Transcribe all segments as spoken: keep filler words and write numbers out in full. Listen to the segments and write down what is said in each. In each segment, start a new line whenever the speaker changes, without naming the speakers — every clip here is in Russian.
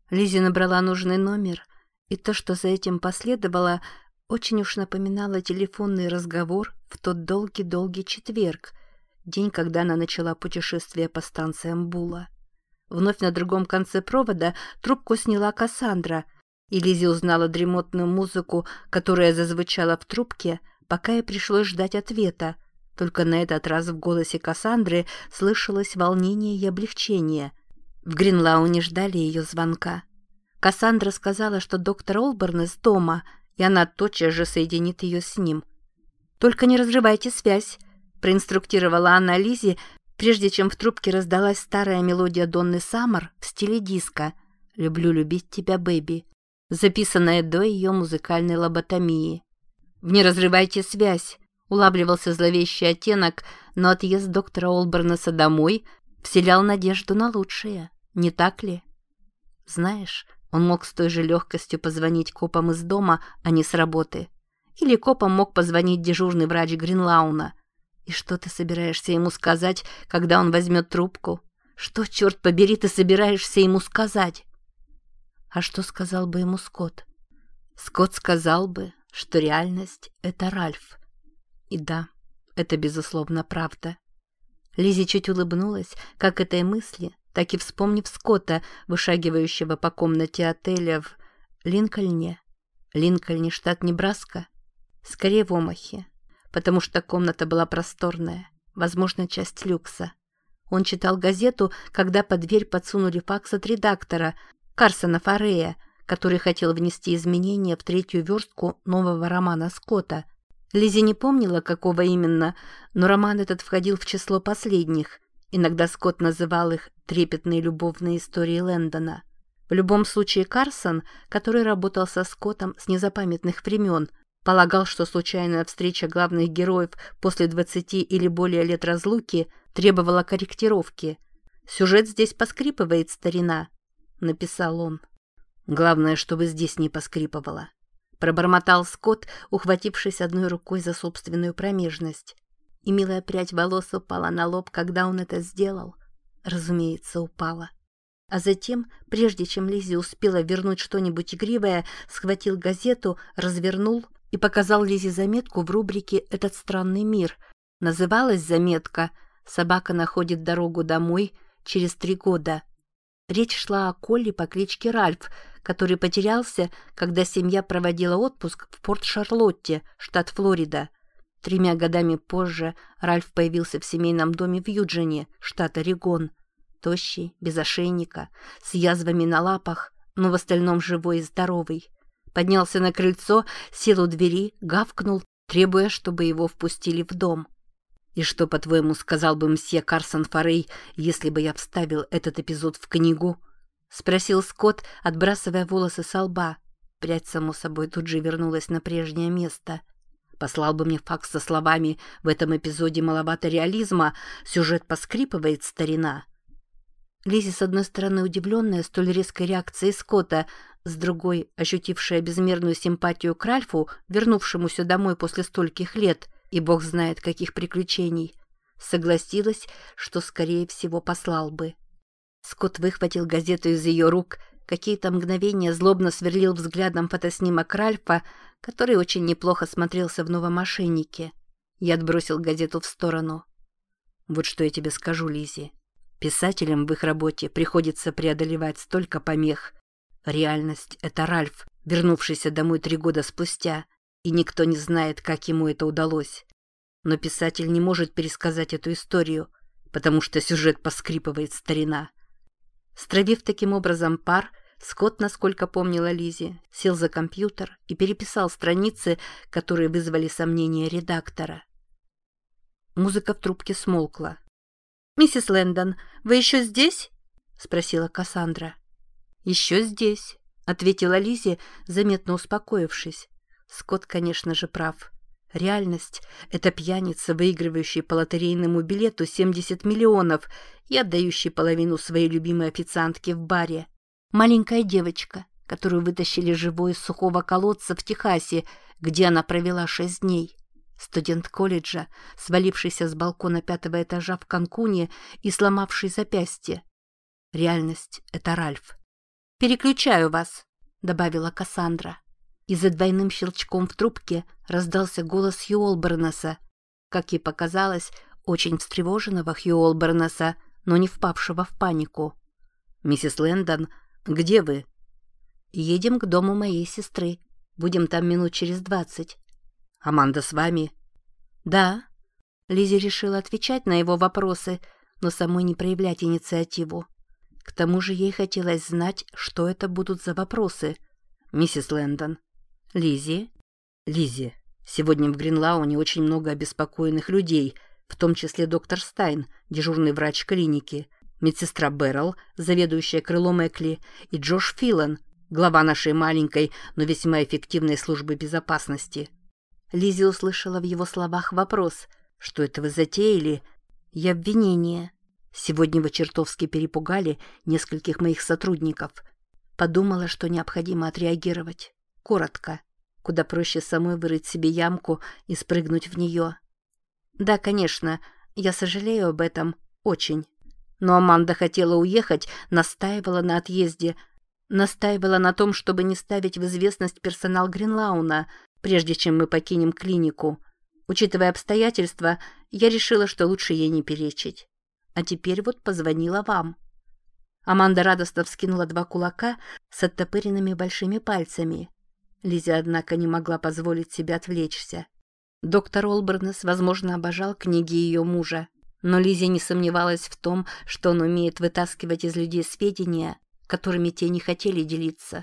Лиззи набрала нужный номер, и то, что за этим последовало, очень уж напоминало телефонный разговор в тот долгий-долгий четверг, день, когда она начала путешествие по станциям Була. Вновь на другом конце провода трубку сняла Кассандра, и Лиззи узнала дремотную музыку, которая зазвучала в трубке, пока ей пришлось ждать ответа. Только на этот раз в голосе Кассандры слышалось волнение и облегчение. В Гринлауне ждали ее звонка. Кассандра сказала, что доктор Олбернес дома, и она тотчас же соединит ее с ним. «Только не разрывайте связь», — проинструктировала она Лиззи, прежде чем в трубке раздалась старая мелодия Донны Саммер в стиле диско «Люблю любить тебя, бэби», записанная до ее музыкальной лоботомии. «В «Не разрывайте связь», — улавливался зловещий оттенок, но отъезд доктора Олбернеса домой вселял надежду на лучшее, не так ли? Знаешь, он мог с той же легкостью позвонить копам из дома, а не с работы. Или копам мог позвонить дежурный врач Гринлауна. И что ты собираешься ему сказать, когда он возьмет трубку? Что, черт побери, ты собираешься ему сказать? А что сказал бы ему Скотт? Скотт сказал бы, что реальность — это Ральф. И да, это безусловно правда. Лиззи чуть улыбнулась, как этой мысли, так и вспомнив Скотта, вышагивающего по комнате отеля в Линкольне. Линкольне, штат Небраска. Скорее в Омахе, потому что комната была просторная, возможно, часть люкса. Он читал газету, когда под дверь подсунули факс от редактора Карсона Форрея, который хотел внести изменения в третью верстку нового романа Скотта. Лиззи не помнила, какого именно, но роман этот входил в число последних. Иногда Скотт называл их «трепетные любовные истории Лэндона». В любом случае Карсон, который работал со Скоттом с незапамятных времен, полагал, что случайная встреча главных героев после двадцати или более лет разлуки требовала корректировки. «Сюжет здесь поскрипывает, старина», — написал он. «Главное, чтобы здесь не поскрипывало», — пробормотал Скотт, ухватившись одной рукой за собственную промежность. И милая прядь волос упала на лоб, когда он это сделал. Разумеется, упала. А затем, прежде чем Лиззи успела вернуть что-нибудь игривое, схватил газету, развернул и показал Лиззи заметку в рубрике «Этот странный мир». Называлась заметка «Собака находит дорогу домой через три года». Речь шла о Колли по кличке Ральф, который потерялся, когда семья проводила отпуск в Порт-Шарлотте, штат Флорида. Тремя годами позже Ральф появился в семейном доме в Юджине, штат Орегон. Тощий, без ошейника, с язвами на лапах, но в остальном живой и здоровый. Поднялся на крыльцо, сел у двери, гавкнул, требуя, чтобы его впустили в дом. «И что, по-твоему, сказал бы мсье Карсон Форрей, если бы я вставил этот эпизод в книгу?» — спросил Скотт, отбрасывая волосы со лба. Прядь, само собой, тут же вернулась на прежнее место. «Послал бы мне факс со словами «В этом эпизоде маловато реализма, сюжет поскрипывает, старина». Лиззи, с одной стороны, удивленная столь резкой реакцией Скотта, с другой, ощутившая безмерную симпатию к Ральфу, вернувшемуся домой после стольких лет, и бог знает каких приключений, согласилась, что, скорее всего, послал бы. Скотт выхватил газету из ее рук, какие-то мгновения злобно сверлил взглядом фотоснимок Ральфа, который очень неплохо смотрелся в новом ошейнике, и отбросил газету в сторону. «Вот что я тебе скажу, Лиззи. Писателям в их работе приходится преодолевать столько помех. Реальность — это Ральф, вернувшийся домой три года спустя, и никто не знает, как ему это удалось. Но писатель не может пересказать эту историю, потому что сюжет поскрипывает, старина». Стравив таким образом пар, Скотт, насколько помнила Лиззи, сел за компьютер и переписал страницы, которые вызвали сомнения редактора. Музыка в трубке смолкла. «Миссис Лэндон, вы еще здесь?» — спросила Кассандра. «Еще здесь», — ответила Лиззи, заметно успокоившись. Скотт, конечно же, прав. Реальность — это пьяница, выигрывающий по лотерейному билету семьдесят миллионов и отдающий половину своей любимой официантке в баре. Маленькая девочка, которую вытащили живой из сухого колодца в Техасе, где она провела шесть дней. Студент колледжа, свалившийся с балкона пятого этажа в Канкуне и сломавший запястье. Реальность — это Ральф. «Переключаю вас», — добавила Кассандра. И за двойным щелчком в трубке раздался голос Хью Олбернеса, как ей показалось, очень встревоженного Хью Олбернеса, но не впавшего в панику. «Миссис Лэндон, где вы?» «Едем к дому моей сестры. Будем там минут через двадцать». «Аманда с вами?» «Да». Лиззи решила отвечать на его вопросы, но самой не проявлять инициативу. К тому же ей хотелось знать, что это будут за вопросы. «Миссис Лэндон». «Лиззи?» «Лиззи, сегодня в Гринлауне очень много обеспокоенных людей, в том числе доктор Стайн, дежурный врач клиники, медсестра Беррелл, заведующая крылом Экли, и Джош Филан, глава нашей маленькой, но весьма эффективной службы безопасности». Лиззи услышала в его словах вопрос: «Что это вы затеяли?» «И обвинение. Сегодня вы чертовски перепугали нескольких моих сотрудников». Подумала, что необходимо отреагировать. Коротко. Куда проще самой вырыть себе ямку и спрыгнуть в нее. «Да, конечно, я сожалею об этом. Очень. Но Аманда хотела уехать, настаивала на отъезде, настаивала на том, чтобы не ставить в известность персонал Гринлауна, прежде чем мы покинем клинику. Учитывая обстоятельства, я решила, что лучше ей не перечить. А теперь вот позвонила вам». Аманда радостно вскинула два кулака с оттопыренными большими пальцами. Лиззи, однако, не могла позволить себе отвлечься. Доктор Олбернес, возможно, обожал книги ее мужа, но Лиззи не сомневалась в том, что он умеет вытаскивать из людей сведения, которыми те не хотели делиться.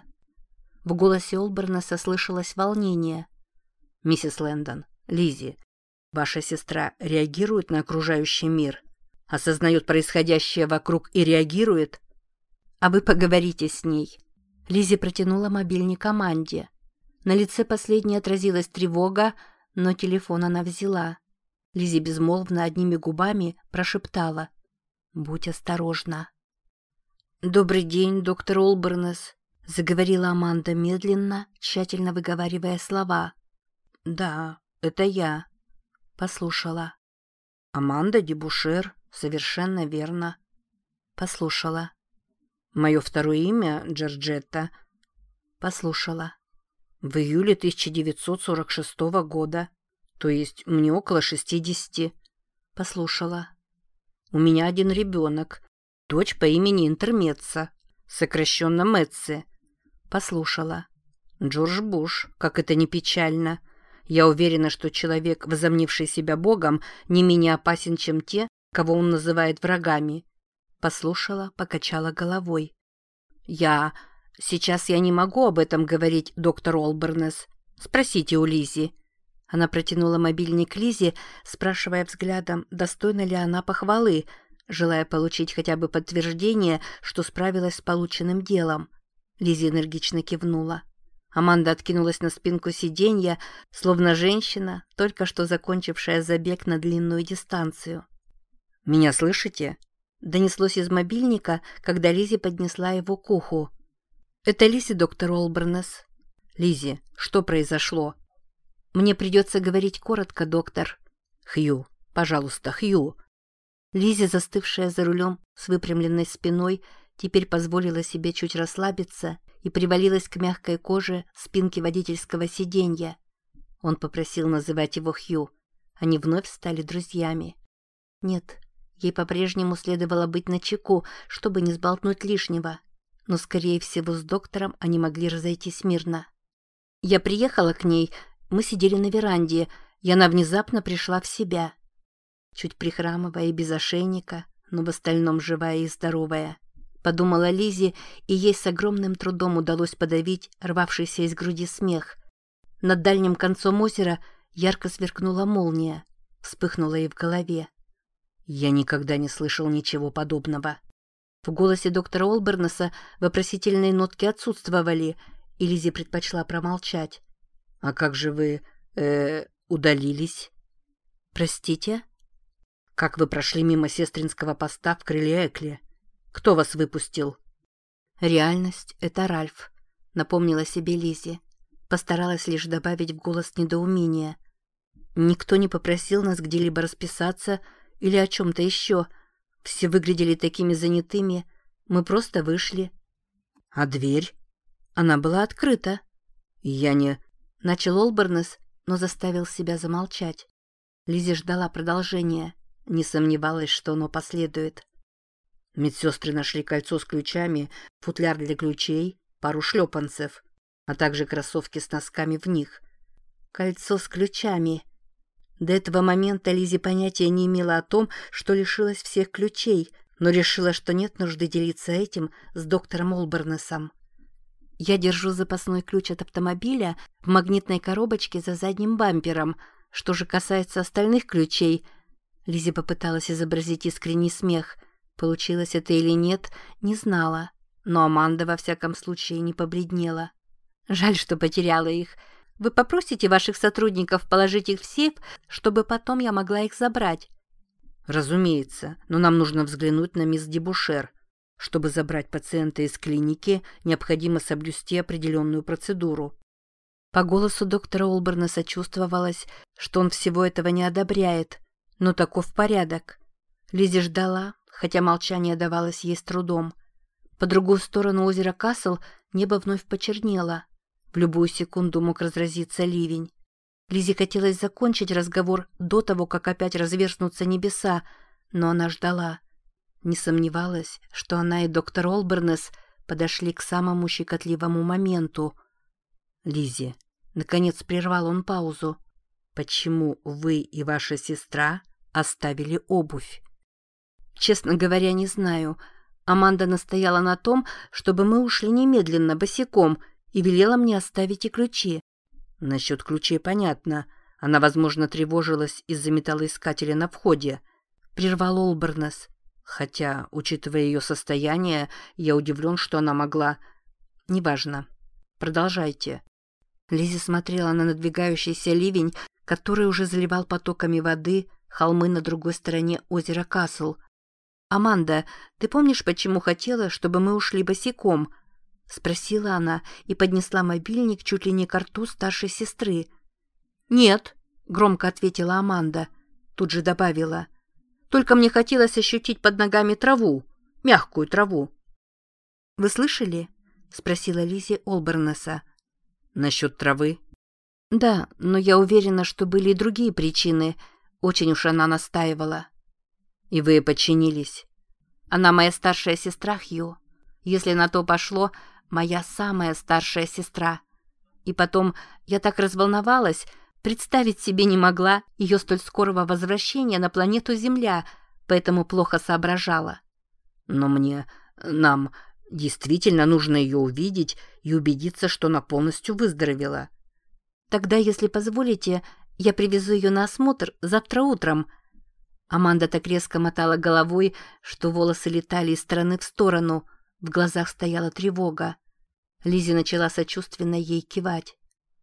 В голосе Олбернеса слышалось волнение. «Миссис Лэндон, Лиззи, ваша сестра реагирует на окружающий мир? Осознает происходящее вокруг и реагирует?» «А вы поговорите с ней». Лиззи протянула мобильник Аманде. На лице последней отразилась тревога, но телефон она взяла. Лиззи безмолвно одними губами прошептала: «Будь осторожна». «Добрый день, доктор Олбернес», — заговорила Аманда медленно, тщательно выговаривая слова. «Да, это я». Послушала. «Аманда Дебушер, совершенно верно». Послушала. «Мое второе имя Джорджетта». Послушала. «В июле тысяча девятьсот сорок шестого года, то есть мне около шестидесяти». Послушала. «У меня один ребенок, дочь по имени Интермеца, сокращенно Мэтси». Послушала. «Джордж Буш, как это ни печально. Я уверена, что человек, возомнивший себя Богом, не менее опасен, чем те, кого он называет врагами». Послушала, покачала головой. «Я... Сейчас я не могу об этом говорить, доктор Олбернес. Спросите у Лиззи». Она протянула мобильник Лиззи, спрашивая взглядом, достойна ли она похвалы, желая получить хотя бы подтверждение, что справилась с полученным делом. Лиззи энергично кивнула. Аманда откинулась на спинку сиденья, словно женщина, только что закончившая забег на длинную дистанцию. «Меня слышите?» Донеслось из мобильника, когда Лиззи поднесла его к уху. «Это Лиззи, доктор Олбернес». «Лиззи, что произошло?» «Мне придется говорить коротко, доктор». «Хью, пожалуйста, Хью». Лиззи, застывшая за рулем с выпрямленной спиной, теперь позволила себе чуть расслабиться и привалилась к мягкой коже спинки водительского сиденья. Он попросил называть его Хью. Они вновь стали друзьями. Нет, ей по-прежнему следовало быть начеку, чтобы не сболтнуть лишнего. Но, скорее всего, с доктором они могли разойтись мирно. Я приехала к ней, мы сидели на веранде, и она внезапно пришла в себя. Чуть прихрамывая и без ошейника, но в остальном живая и здоровая. Подумала Лиззи, и ей с огромным трудом удалось подавить рвавшийся из груди смех. Над дальним концом озера ярко сверкнула молния, вспыхнула ей в голове. Я никогда не слышал ничего подобного. В голосе доктора Олбернеса вопросительные нотки отсутствовали, и Лиззи предпочла промолчать. «А как же вы... э удалились?» «Простите?» «Как вы прошли мимо сестринского поста в крыле Экли? Кто вас выпустил?» «Реальность — это Ральф», — напомнила себе Лиззи. Постаралась лишь добавить в голос недоумения. «Никто не попросил нас где-либо расписаться или о чем-то еще. Все выглядели такими занятыми. Мы просто вышли».
А дверь?
Она была открыта.
Я не...
Начал Олбернес, но заставил себя замолчать. Лиззи ждала продолжения, не сомневалась, что оно последует.
Медсестры нашли кольцо с ключами, футляр для ключей, пару шлепанцев, а также кроссовки с носками в них.
Кольцо с ключами. До этого момента Лиззи понятия не имела о том, что лишилась всех ключей, но решила, что нет нужды делиться этим с доктором Олбернесом. Я держу запасной ключ от автомобиля в магнитной коробочке за задним бампером. Что же касается остальных ключей... Лиззи попыталась изобразить искренний смех. Получилось это или нет, не знала. Но Аманда, во всяком случае, не побледнела. Жаль, что потеряла их. Вы попросите ваших сотрудников положить их в сейф, чтобы потом я могла их забрать?
Разумеется, но нам нужно взглянуть на мисс Дебушер. Чтобы забрать пациента из клиники, необходимо соблюсти определенную процедуру.
По голосу доктора Олбернеса чувствовалось, что он всего этого не одобряет, но таков порядок. Лиззи ждала, хотя молчание давалось ей с трудом. По другую сторону озера Касл небо вновь почернело. В любую секунду мог разразиться ливень. Лиззи хотелось закончить разговор до того, как опять разверзнутся небеса, но она ждала. Не сомневалась, что она и доктор Олбернес подошли к самому щекотливому моменту.
«Лиззи», — наконец прервал он паузу, — «почему вы и ваша сестра оставили обувь?»
«Честно говоря, не знаю. Аманда настояла на том, чтобы мы ушли немедленно, босиком, и велела мне оставить и ключи».
«Насчет ключей понятно. Она, возможно, тревожилась из-за металлоискателя на входе», — прервал Олбернес. «Хотя, учитывая ее состояние, я удивлен, что она могла...» «Неважно. Продолжайте».
Лиззи смотрела на надвигающийся ливень, который уже заливал потоками воды холмы на другой стороне озера Касл. «Аманда, ты помнишь, почему хотела, чтобы мы ушли босиком?» — спросила она и поднесла мобильник чуть ли не к рту старшей сестры. «Нет», — громко ответила Аманда. Тут же добавила. «Только мне хотелось ощутить под ногами траву, мягкую траву». «Вы слышали?» — спросила Лиззи Олбернеса.
«Насчет травы?»
«Да, но я уверена, что были и другие причины. Очень уж она настаивала».
«И вы подчинились?»
«Она моя старшая сестра, Хью. Если на то пошло, моя самая старшая сестра. И потом, я так разволновалась, представить себе не могла ее столь скорого возвращения на планету Земля, поэтому плохо соображала».
«Но мне... нам... действительно нужно ее увидеть и убедиться, что она полностью выздоровела».
«Тогда, если позволите, я привезу ее на осмотр завтра утром». Аманда так резко мотала головой, что волосы летали из стороны в сторону. В глазах стояла тревога. Лиззи начала сочувственно ей кивать.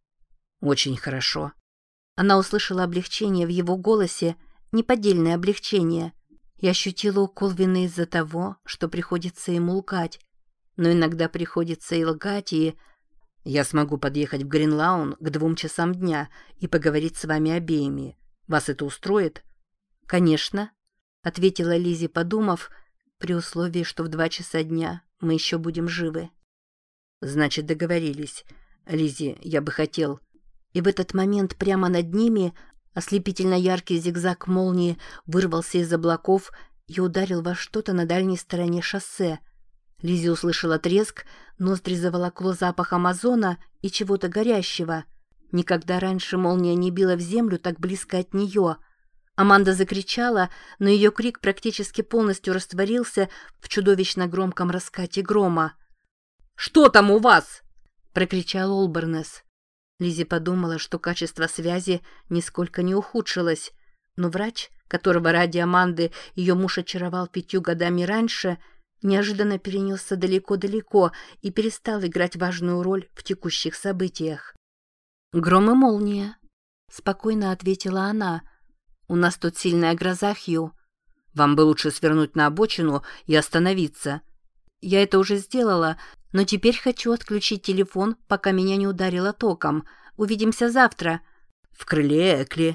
«Очень хорошо».
Она услышала облегчение в его голосе, неподдельное облегчение, и ощутила укол вины из-за того, что приходится ему лгать. Но иногда приходится и лгать, и...
«Я смогу подъехать в Гринлаун к двум часам дня и поговорить с вами обеими. Вас это устроит?»
«Конечно», — ответила Лиззи, подумав, при условии, что в два часа дня мы еще будем живы.
«Значит, договорились. Лиззи, я бы хотел...»
И в этот момент прямо над ними ослепительно яркий зигзаг молнии вырвался из облаков и ударил во что-то на дальней стороне шоссе. Лиззи услышала треск, ноздри заволокло запахом озона и чего-то горящего. Никогда раньше молния не била в землю так близко от нее. Аманда закричала, но ее крик практически полностью растворился в чудовищно громком раскате грома.
«Что там у вас?»
— прокричал Олбернес. Лиззи подумала, что качество связи нисколько не ухудшилось, но врач, которого ради Аманды ее муж очаровал пятью годами раньше, неожиданно перенесся далеко-далеко и перестал играть важную роль в текущих событиях. «Гром и молния», — спокойно ответила она. «У нас тут сильная гроза, Хью.
Вам бы лучше свернуть на обочину и остановиться».
«Я это уже сделала, но теперь хочу отключить телефон, пока меня не ударило током. Увидимся завтра».
«В крыле Экли?»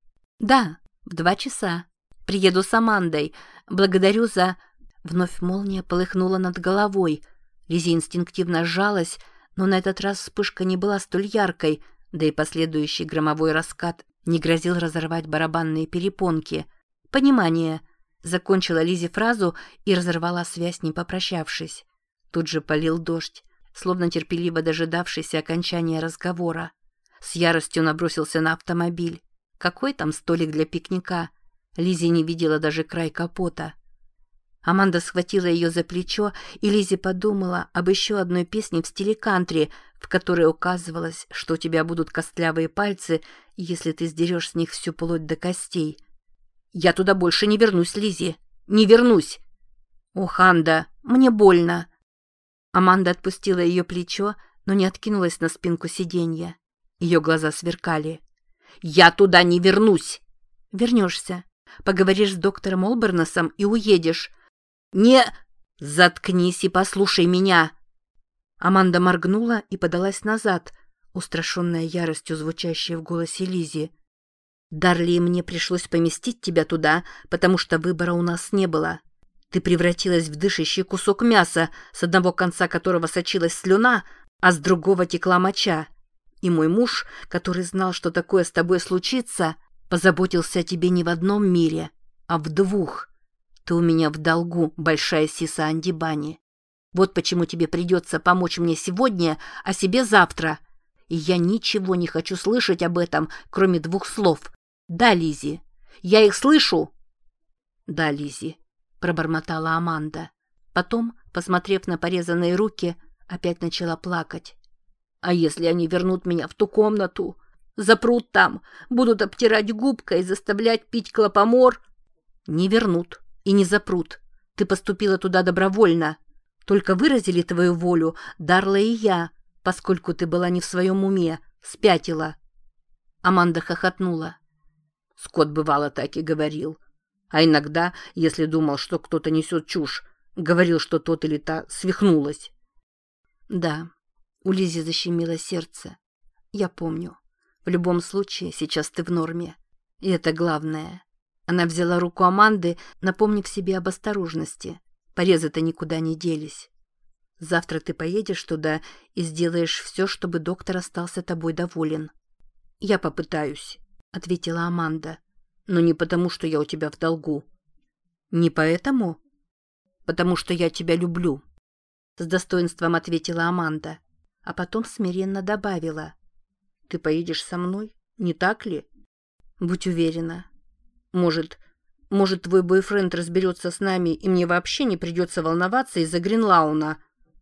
«Да, в два часа. Приеду с Амандой. Благодарю за...» Вновь молния полыхнула над головой. Лиззи инстинктивно сжалась, но на этот раз вспышка не была столь яркой, да и последующий громовой раскат не грозил разорвать барабанные перепонки. «Понимание!» — закончила Лиззи фразу и разорвала связь, не попрощавшись. Тут же полил дождь, словно терпеливо дожидавшийся окончания разговора. С яростью набросился на автомобиль. Какой там столик для пикника? Лиззи не видела даже край капота. Аманда схватила ее за плечо, и Лиззи подумала об еще одной песне в стиле кантри, в которой указывалось, что у тебя будут костлявые пальцы, если ты сдерешь с них всю плоть до костей. «Я туда больше не вернусь, Лиззи! Не вернусь!» «Ох, Анда, мне больно!» Аманда отпустила ее плечо, но не откинулась на спинку сиденья. Ее глаза сверкали. «Я туда не вернусь!» «Вернешься. Поговоришь с доктором Олбернесом и уедешь». «Не...» «Заткнись и послушай меня!» Аманда моргнула и подалась назад, устрашенная яростью, звучащей в голосе Лиззи. «Дарли, мне пришлось поместить тебя туда, потому что выбора у нас не было. Ты превратилась в дышащий кусок мяса, с одного конца которого сочилась слюна, а с другого текла моча. И мой муж, который знал, что такое с тобой случится, позаботился о тебе не в одном мире, а в двух. Ты у меня в долгу, большая сиса Андибани. Вот почему тебе придется помочь мне сегодня, а себе завтра. И я ничего не хочу слышать об этом, кроме двух слов. Да, Лиззи, я их слышу?» «Да, Лиззи», — пробормотала Аманда. Потом, посмотрев на порезанные руки, опять начала плакать. «А если они вернут меня в ту комнату? Запрут там, будут обтирать губкой и заставлять пить клопомор?» «Не вернут и не запрут. Ты поступила туда добровольно. Только выразили твою волю Дарла и я, поскольку ты была не в своем уме, спятила». Аманда хохотнула. Скотт бывало так и говорил. А иногда, если думал, что кто-то несет чушь, говорил, что тот или та свихнулась. «Да». У Лиззи защемило сердце. «Я помню. В любом случае, сейчас ты в норме. И это главное». Она взяла руку Аманды, напомнив себе об осторожности. Порезы-то никуда не делись. «Завтра ты поедешь туда и сделаешь все, чтобы доктор остался тобой доволен». «Я попытаюсь», — ответила Аманда. «Но не потому, что я у тебя в долгу». «Не поэтому?» «Потому что я тебя люблю», — с достоинством ответила Аманда. А потом смиренно добавила. «Ты поедешь со мной, не так ли?» «Будь уверена. Может, может, твой бойфренд разберется с нами, и мне вообще не придется волноваться из-за Гринлауна.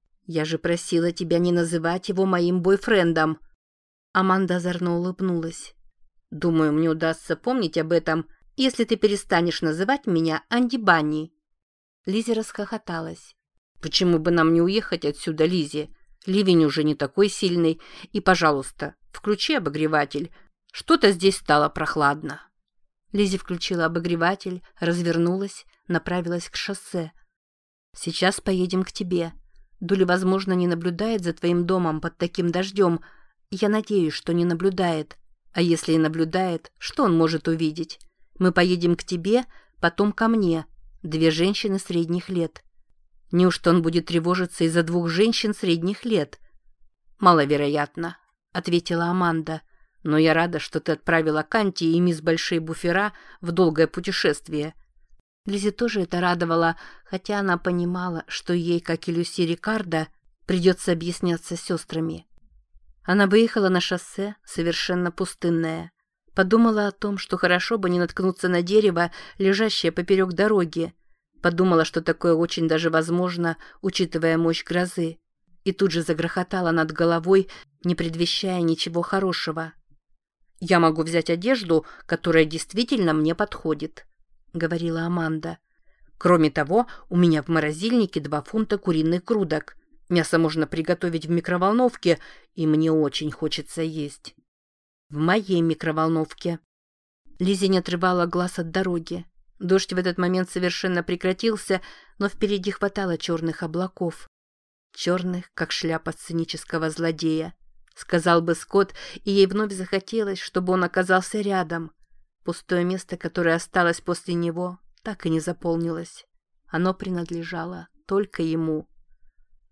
Я же просила тебя не называть его моим бойфрендом». Аманда озорно улыбнулась. «Думаю, мне удастся помнить об этом, если ты перестанешь называть меня Андибани». Лиззи расхохоталась. «Почему бы нам не уехать отсюда, Лиззи? Ливень уже не такой сильный. И, пожалуйста, включи обогреватель. Что-то здесь стало прохладно». Лиззи включила обогреватель, развернулась, направилась к шоссе. «Сейчас поедем к тебе. Дули, возможно, не наблюдает за твоим домом под таким дождем. Я надеюсь, что не наблюдает. А если и наблюдает, что он может увидеть? Мы поедем к тебе, потом ко мне. Две женщины средних лет». «Неужто он будет тревожиться из-за двух женщин средних лет?» «Маловероятно», — ответила Аманда. «Но я рада, что ты отправила Канти и мисс Большие Буфера в долгое путешествие». Лиззи тоже это радовало, хотя она понимала, что ей, как и Люси Рикардо, придется объясняться с сестрами. Она выехала на шоссе, совершенно пустынное. Подумала о том, что хорошо бы не наткнуться на дерево, лежащее поперек дороги. Подумала, что такое очень даже возможно, учитывая мощь грозы. И тут же загрохотала над головой, не предвещая ничего хорошего. «Я могу взять одежду, которая действительно мне подходит», — говорила Аманда. «Кроме того, у меня в морозильнике два фунта куриных грудок. Мясо можно приготовить в микроволновке, и мне очень хочется есть». «В моей микроволновке». Лиззи не отрывала глаз от дороги. Дождь в этот момент совершенно прекратился, но впереди хватало черных облаков. Черных, как шляпа сценического злодея. Сказал бы Скотт, и ей вновь захотелось, чтобы он оказался рядом. Пустое место, которое осталось после него, так и не заполнилось. Оно принадлежало только ему.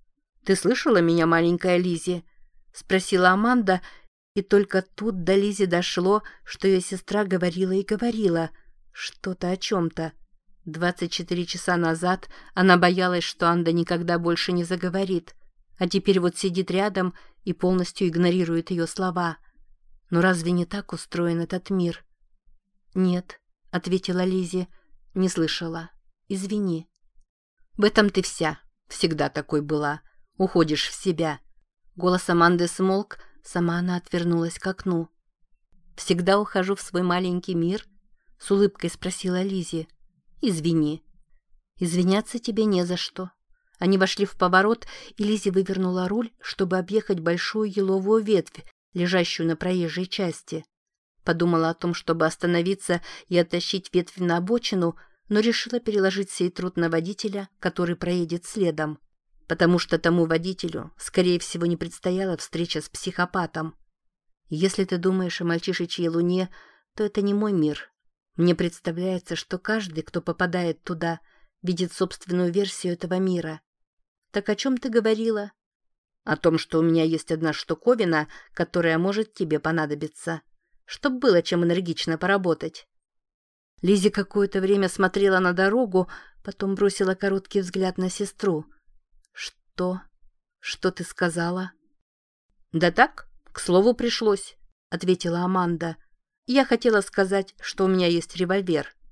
«Ты слышала меня, маленькая Лиззи?» — спросила Аманда, и только тут до Лиззи дошло, что ее сестра говорила и говорила что-то о чем-то. Двадцать четыре часа назад она боялась, что Анда никогда больше не заговорит, а теперь вот сидит рядом и полностью игнорирует ее слова. Но разве не так устроен этот мир? «Нет», — ответила Лиззи, — «не слышала. Извини». «В этом ты вся. Всегда такой была. Уходишь в себя». Голос Аманды смолк, сама она отвернулась к окну. «Всегда ухожу в свой маленький мир?» — с улыбкой спросила Лиззи. «Извини». «Извиняться тебе не за что». Они вошли в поворот, и Лиззи вывернула руль, чтобы объехать большую еловую ветвь, лежащую на проезжей части. Подумала о том, чтобы остановиться и оттащить ветвь на обочину, но решила переложить сей труд на водителя, который проедет следом. Потому что тому водителю, скорее всего, не предстояла встреча с психопатом. Если ты думаешь о мальчишечьей луне, то это не мой мир. Мне представляется, что каждый, кто попадает туда, видит собственную версию этого мира. Так о чем ты говорила? О том, что у меня есть одна штуковина, которая может тебе понадобиться, чтоб было чем энергично поработать. Лиззи какое-то время смотрела на дорогу, потом бросила короткий взгляд на сестру. «Что? Что ты сказала?» «Да так, к слову пришлось», — ответила Аманда. «Я хотела сказать, что у меня есть револьвер».